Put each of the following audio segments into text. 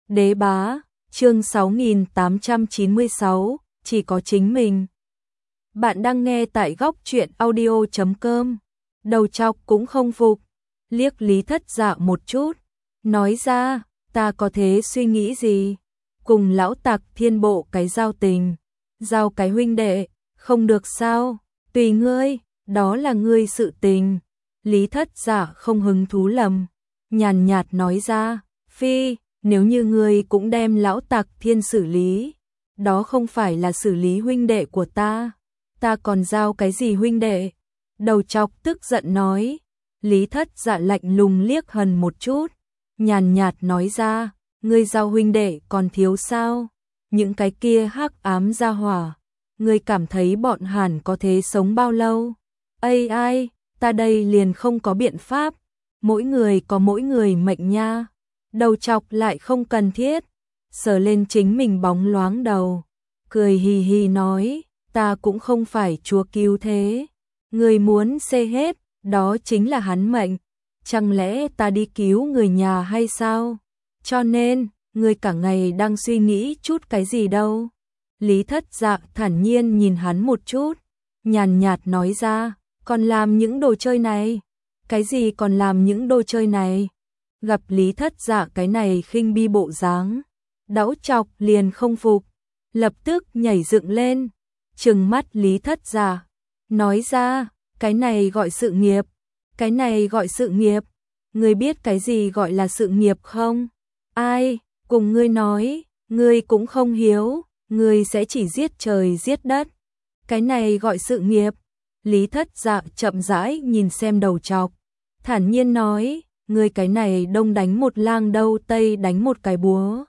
Đế bá, chương 6896, chỉ có chính mình. Bạn đang nghe tại góc truyện audio.com. Đầu chọc cũng không phục, liếc Lý Thất Dạ một chút, nói ra, ta có thế suy nghĩ gì? Cùng lão tặc thiên bộ cái giao tình, giao cái huynh đệ, không được sao? Tùy ngươi, đó là ngươi sự tình. Lý Thất Dạ không hứng thú lầm, nhàn nhạt nói ra, phi, nếu như ngươi cũng đem lão tặc thiên xử lý, đó không phải là xử lý huynh đệ của ta còn giao cái gì huynh đệ? Đầu chọc tức giận nói. Lý Thất Dạ lạnh lùng liếc Hần một chút, nhàn nhạt nói ra, ngươi giao huynh đệ còn thiếu sao? Những cái kia hắc ám gia hỏa, ngươi cảm thấy bọn Hàn có thể sống bao lâu? Ai, ta đây liền không có biện pháp, mỗi người có mỗi người mệnh nha. Đầu chọc lại không cần thiết, sờ lên chính mình bóng loáng đầu, cười hì hì nói, ta cũng không phải chúa cứu thế, người muốn xê hết, đó chính là hắn mệnh, chẳng lẽ ta đi cứu người nhà hay sao? Cho nên, người cả ngày đang suy nghĩ chút cái gì đâu? Lý Thất Dạ thản nhiên nhìn hắn một chút, nhàn nhạt nói ra, còn làm những đồ chơi này? Cái gì còn làm những đồ chơi này? Gặp Lý Thất Dạ cái này khinh bi bộ dáng, đão chọc liền không phục, lập tức nhảy dựng lên, trừng mắt Lý Thất Dạ, nói ra, cái này gọi sự nghiệp, cái này gọi sự nghiệp, ngươi biết cái gì gọi là sự nghiệp không? Ai, cùng ngươi nói, ngươi cũng không hiếu, ngươi sẽ chỉ giết trời giết đất, cái này gọi sự nghiệp. Lý Thất Dạ chậm rãi nhìn xem đầu chọc, thản nhiên nói, ngươi cái này đông đánh một lang đâu tây đánh một cái búa.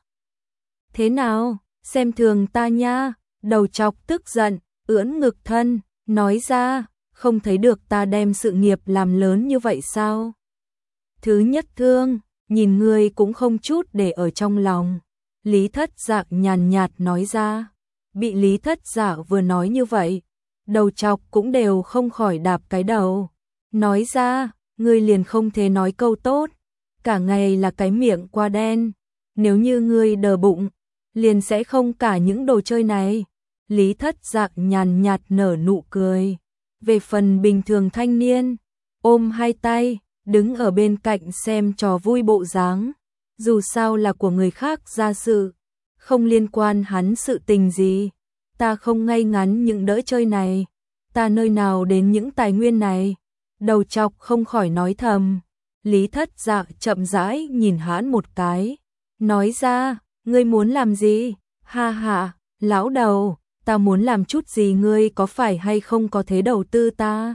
Thế nào, xem thường ta nha? Đầu chọc tức giận, ưỡn ngực thân, nói ra, không thấy được ta đem sự nghiệp làm lớn như vậy sao? Thứ nhất thương, nhìn ngươi cũng không chút để ở trong lòng. Lý Thất Dạ nhàn nhạt nói ra, bị Lý Thất Dạ vừa nói như vậy, đầu chọc cũng đều không khỏi đạp cái đầu, nói ra, ngươi liền không thể nói câu tốt, cả ngày là cái miệng qua đen, nếu như ngươi đờ bụng, liền sẽ không cả những đồ chơi này. Lý Thất Dạ nhàn nhạt nở nụ cười, về phần bình thường thanh niên, ôm hai tay, đứng ở bên cạnh xem trò vui bộ dáng, dù sao là của người khác ra sự, không liên quan hắn sự tình gì, ta không ngay ngắn những đỡ chơi này, ta nơi nào đến những tài nguyên này? Đầu chọc không khỏi nói thầm. Lý Thất Dạ chậm rãi nhìn hắn một cái, nói ra, ngươi muốn làm gì? Ha ha, lão đầu, ta muốn làm chút gì ngươi có phải hay không có thế đầu tư ta?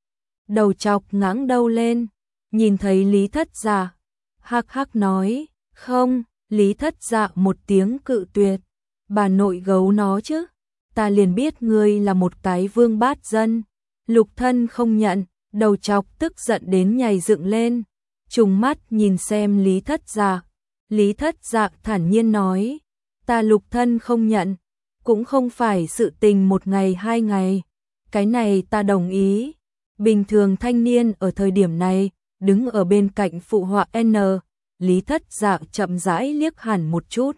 Đầu chọc ngẩng đầu lên, nhìn thấy Lý Thất Dạ, hắc hắc nói, không. Lý Thất Dạ một tiếng cự tuyệt, bà nội gấu nó chứ, ta liền biết ngươi là một cái vương bát dân, lục thân không nhận. Đầu chọc tức giận đến nhảy dựng lên, trùng mắt nhìn xem Lý Thất Dạ. Lý Thất Dạ thản nhiên nói, ta lục thân không nhận, cũng không phải sự tình một ngày hai ngày, cái này ta đồng ý. Bình thường thanh niên ở thời điểm này, đứng ở bên cạnh phụ họa N. Lý Thất Dạ chậm rãi liếc hẳn một chút,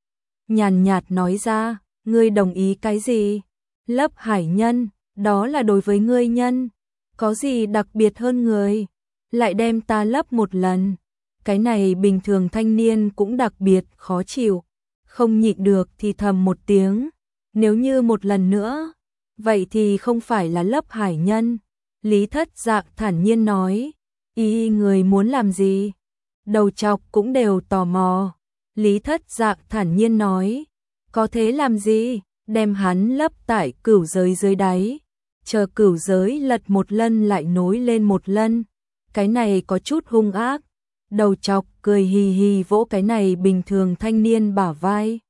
nhàn nhạt nói ra, ngươi đồng ý cái gì? Lấp hải nhân, đó là đối với ngươi nhân. Có gì đặc biệt hơn người, lại đem ta lấp một lần, cái này bình thường thanh niên cũng đặc biệt khó chịu, không nhịn được thì thầm một tiếng, nếu như một lần nữa, vậy thì không phải là lấp hải nhân. Lý Thất Dạ thản nhiên nói, ý người muốn làm gì? Đầu chọc cũng đều tò mò. Lý Thất Dạ thản nhiên nói, có thế làm gì? Đem hắn lấp tại cửu giới dưới đáy, chờ cửu giới lật một lần lại nối lên một lần, cái này có chút hung ác. Đầu chọc cười hì hì vỗ cái này bình thường thanh niên bả vai,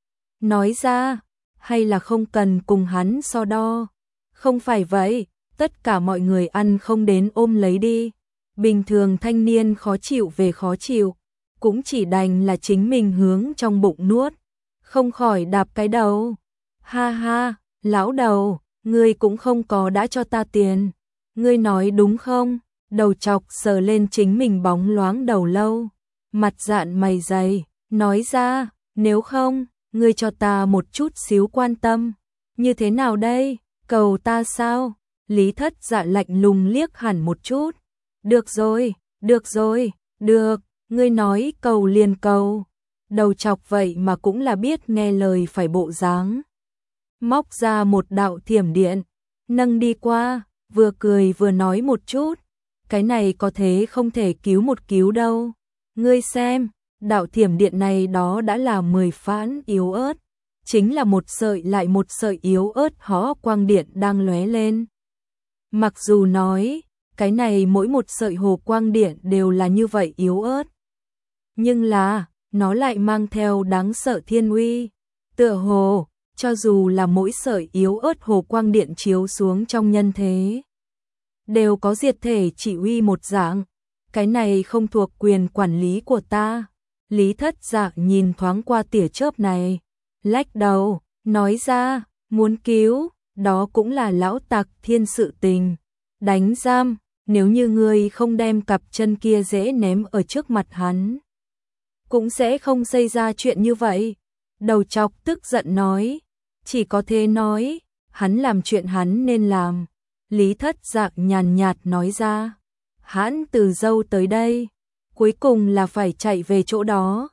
nói ra, hay là không cần cùng hắn so đo, không phải vậy, tất cả mọi người ăn không đến ôm lấy đi. Bình thường thanh niên khó chịu về khó chịu, cũng chỉ đành là chính mình hướng trong bụng nuốt, không khỏi đạp cái đầu. Ha ha, lão đầu, ngươi cũng không có đã cho ta tiền, ngươi nói đúng không? Đầu chọc sờ lên chính mình bóng loáng đầu lâu, mặt dạn mày dày, nói ra, nếu không, ngươi cho ta một chút xíu quan tâm. Như thế nào đây, cầu ta sao? Lý Thất Dạ lạnh lùng liếc hẳn một chút. Được rồi, được, ngươi nói cầu liền cầu. Đầu chọc vậy mà cũng là biết nghe lời phải bộ dáng. Móc ra một đạo thiểm điện, nâng đi qua, vừa cười vừa nói một chút. Cái này có thế không thể cứu một cứu đâu. Ngươi xem, đạo thiểm điện này đó đã là 10 phản yếu ớt. Chính là một sợi lại một sợi yếu ớt hó quang điện đang lóe lên. Mặc dù nói, cái này mỗi một sợi hồ quang điện đều là như vậy yếu ớt. Nhưng là, nó lại mang theo đáng sợ thiên uy. Tựa hồ, cho dù là mỗi sợi yếu ớt hồ quang điện chiếu xuống trong nhân thế, đều có diệt thể chỉ uy một dạng. Cái này không thuộc quyền quản lý của ta. Lý Thất Dạ nhìn thoáng qua tia chớp này, lách đầu, nói ra, muốn cứu, đó cũng là lão tặc thiên sự tình. Đánh giam, nếu như ngươi không đem cặp chân kia dễ ném ở trước mặt hắn, cũng sẽ không xảy ra chuyện như vậy. Đầu chọc tức giận nói, chỉ có thế nói, hắn làm chuyện hắn nên làm. Lý Thất Dạ nhàn nhạt nói ra, hắn từ dâu tới đây, cuối cùng là phải chạy về chỗ đó.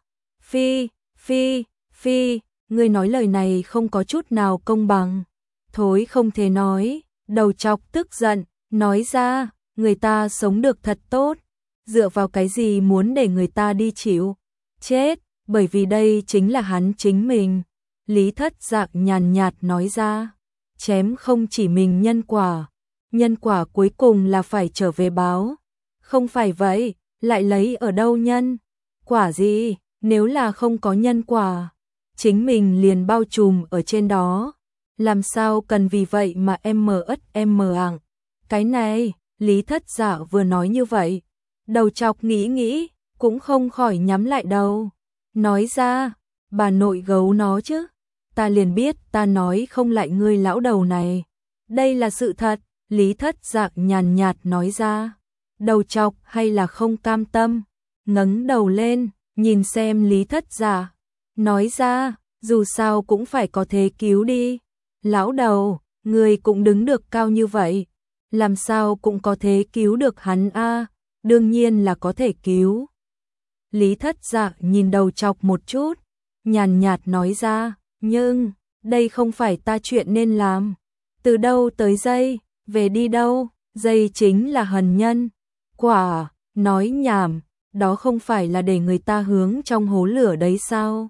Phi, ngươi nói lời này không có chút nào công bằng. Thối không thể nói, đầu chọc tức giận, nói ra, người ta sống được thật tốt, dựa vào cái gì muốn để người ta đi chịu chết, bởi vì đây chính là hắn chính mình. Lý Thất Dạ nhàn nhạt nói ra, chém không chỉ mình nhân quả cuối cùng là phải trở về báo. Không phải vậy, lại lấy ở đâu nhân quả gì, nếu là không có nhân quả, chính mình liền bao trùm ở trên đó. Làm sao cần vì vậy mà em ảng. Cái này, Lý Thất Dạ vừa nói như vậy, đầu chọc nghĩ, cũng không khỏi nhắm lại đầu. Nói ra, bà nội gấu nó chứ, ta liền biết ta nói không lại ngươi lão đầu này. Đây là sự thật, Lý Thất Dạ nhàn nhạt nói ra. Đầu chọc hay là không cam tâm, ngẩng đầu lên, nhìn xem Lý Thất Dạ, nói ra, dù sao cũng phải có thế cứu đi. Lão đầu, người cũng đứng được cao như vậy, làm sao cũng có thế cứu được hắn a? Đương nhiên là có thể cứu. Lý Thất Dạ nhìn đầu chọc một chút, nhàn nhạt nói ra, nhưng, đây không phải ta chuyện nên làm. Từ đâu tới dây, về đi đâu, dây chính là hần nhân. Quả, nói nhảm, đó không phải là để người ta hướng trong hố lửa đấy sao?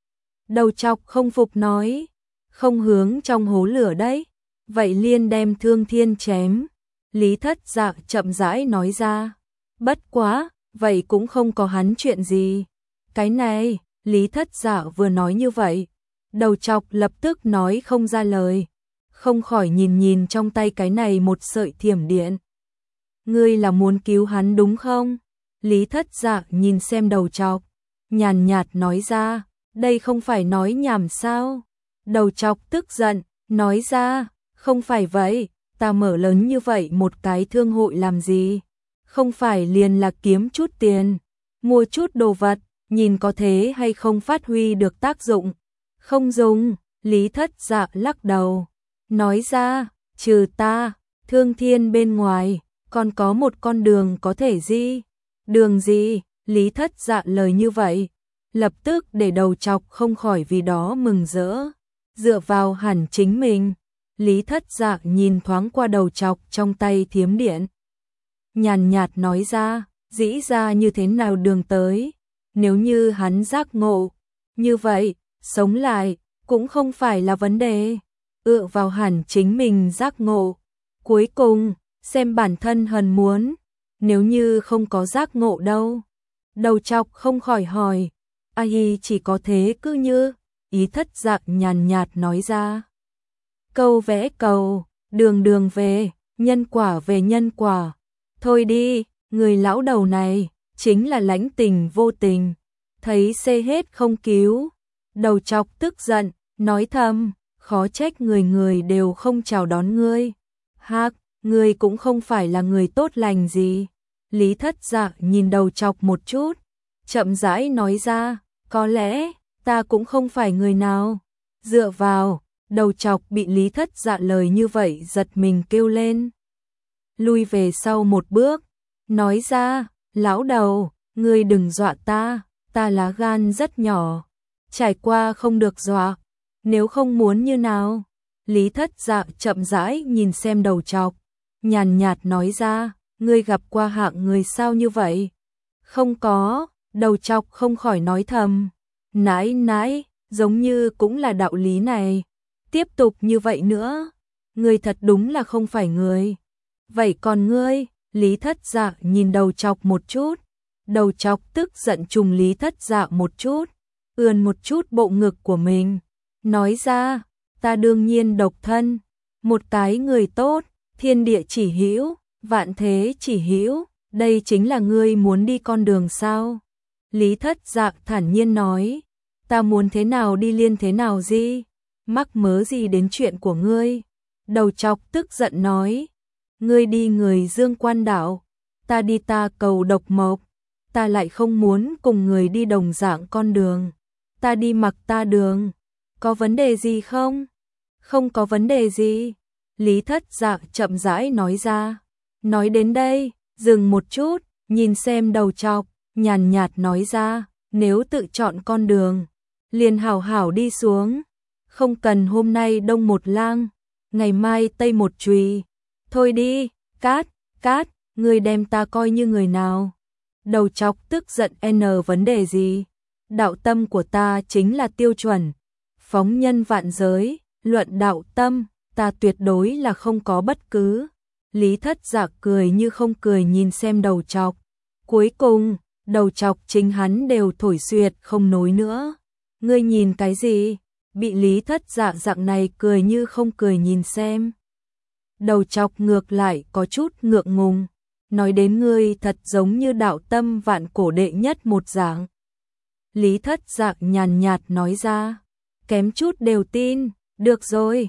Đầu chọc không phục nói, không hướng trong hố lửa đấy, vậy liền đem Thương Thiên chém. Lý Thất Dạ chậm rãi nói ra, bất quá, vậy cũng không có hắn chuyện gì. Cái này, Lý Thất Dạ vừa nói như vậy, đầu chọc lập tức nói không ra lời, không khỏi nhìn trong tay cái này một sợi thiểm điện. Ngươi là muốn cứu hắn đúng không? Lý Thất Dạ nhìn xem đầu chọc, nhàn nhạt nói ra, đây không phải nói nhảm sao? Đầu chọc tức giận, nói ra, không phải vậy, ta mở lớn như vậy một cái thương hội làm gì? Không phải liền là kiếm chút tiền, mua chút đồ vật, nhìn có thế hay không phát huy được tác dụng? Không dùng, Lý Thất Dạ lắc đầu, nói ra, trừ ta, Thương Thiên bên ngoài, còn có một con đường có thể gì? Đường gì? Lý Thất Dạ lời như vậy, lập tức để đầu chọc không khỏi vì đó mừng rỡ. Dựa vào hẳn chính mình, Lý Thất Dạ nhìn thoáng qua đầu chọc trong tay thiểm điện. Nhàn nhạt nói ra, dĩ ra như thế nào đường tới, nếu như hắn giác ngộ, như vậy, sống lại, cũng không phải là vấn đề, vào hẳn chính mình giác ngộ. Cuối cùng, xem bản thân hần muốn, nếu như không có giác ngộ đâu. Đầu chọc không khỏi hỏi, ai chỉ có thế cứ như, Ý Thất Dạ nhàn nhạt nói ra. Câu vẽ cầu, đường về nhân quả. Thôi đi, người lão đầu này, chính là lãnh tình vô tình, thấy xê hết không cứu. Đầu chọc tức giận, nói thầm, khó trách người đều không chào đón ngươi. Hạc, ngươi cũng không phải là người tốt lành gì. Lý Thất Dạ nhìn đầu chọc một chút, chậm rãi nói ra, có lẽ, ta cũng không phải người nào. Dựa vào, đầu chọc bị Lý Thất Dạ lời như vậy giật mình kêu lên. Lui về sau một bước, nói ra, lão đầu, ngươi đừng dọa ta lá gan rất nhỏ. Trải qua không được dọa, nếu không muốn như nào. Lý Thất Dạ chậm rãi nhìn xem đầu chọc, nhàn nhạt nói ra, ngươi gặp qua hạng người sao như vậy? Không có, đầu chọc không khỏi nói thầm. Nãi, giống như cũng là đạo lý này. Tiếp tục như vậy nữa, ngươi thật đúng là không phải người. Vậy còn ngươi? Lý Thất Dạ nhìn đầu chọc một chút. Đầu chọc tức giận trùng Lý Thất Dạ một chút, ươn một chút bộ ngực của mình. Nói ra, ta đương nhiên độc thân. Một cái người tốt, thiên địa chỉ hữu, vạn thế chỉ hữu. Đây chính là ngươi muốn đi con đường sao? Lý Thất Dạ thản nhiên nói, ta muốn thế nào đi liên thế nào gì? Mắc mớ gì đến chuyện của ngươi? Đầu chọc tức giận nói, ngươi đi người Dương Quan đảo, ta đi ta cầu độc mộc, ta lại không muốn cùng người đi đồng dạng con đường. Ta đi mặc ta đường, có vấn đề gì không? Không có vấn đề gì. Lý Thất Dạ chậm rãi nói ra. Nói đến đây, dừng một chút, nhìn xem đầu chọc, nhàn nhạt nói ra, nếu tự chọn con đường, liền hảo hảo đi xuống, không cần hôm nay đông một lang, ngày mai tây một chùy. Thôi đi, cát, ngươi đem ta coi như người nào? Đầu chọc tức giận vấn đề gì? Đạo tâm của ta chính là tiêu chuẩn, phóng nhân vạn giới, luận đạo tâm, ta tuyệt đối là không có bất cứ. Lý Thất Dạ cười như không cười nhìn xem đầu chọc. Cuối cùng, đầu chọc chính hắn đều thổi xuyệt không nối nữa. Ngươi nhìn cái gì? Bị Lý Thất Dạ dạng này cười như không cười nhìn xem. Đầu chọc ngược lại có chút ngượng ngùng. Nói đến ngươi thật giống như đạo tâm vạn cổ đệ nhất một dạng. Lý Thất Dạ nhàn nhạt nói ra. Kém chút đều tin. Được rồi,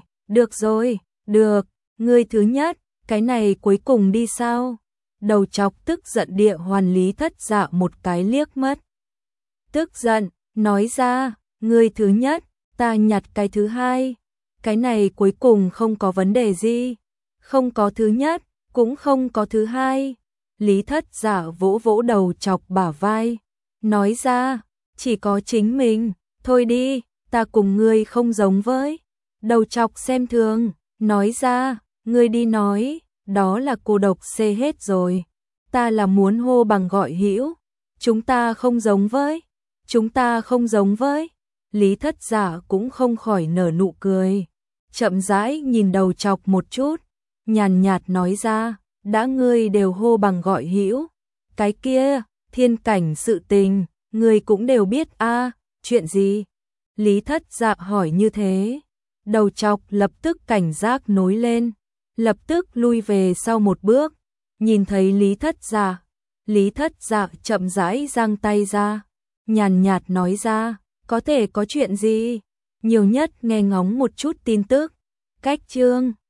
được, ngươi thứ nhất. Cái này cuối cùng đi sao? Đầu chọc tức giận địa hoàn Lý Thất Dạ một cái liếc mắt. Tức giận, nói ra, ngươi thứ nhất, ta nhặt cái thứ hai. Cái này cuối cùng không có vấn đề gì. Không có thứ nhất, cũng không có thứ hai. Lý Thất Dạ vỗ vỗ đầu chọc bả vai. Nói ra, chỉ có chính mình. Thôi đi, ta cùng ngươi không giống với. Đầu chọc xem thường, nói ra, ngươi đi nói, đó là cô độc xê hết rồi. Ta là muốn hô bằng gọi hữu. Chúng ta không giống với. Lý Thất Dạ cũng không khỏi nở nụ cười. Chậm rãi nhìn đầu chọc một chút, nhàn nhạt nói ra, đã ngươi đều hô bằng gọi hữu. Cái kia, thiên cảnh sự tình, ngươi cũng đều biết a, chuyện gì? Lý Thất Dạ hỏi như thế. Đầu chọc lập tức cảnh giác nổi lên, lập tức lui về sau một bước, nhìn thấy Lý Thất Dạ chậm rãi giang tay ra, nhàn nhạt nói ra, có thể có chuyện gì? Nhiều nhất nghe ngóng một chút tin tức. Cách chương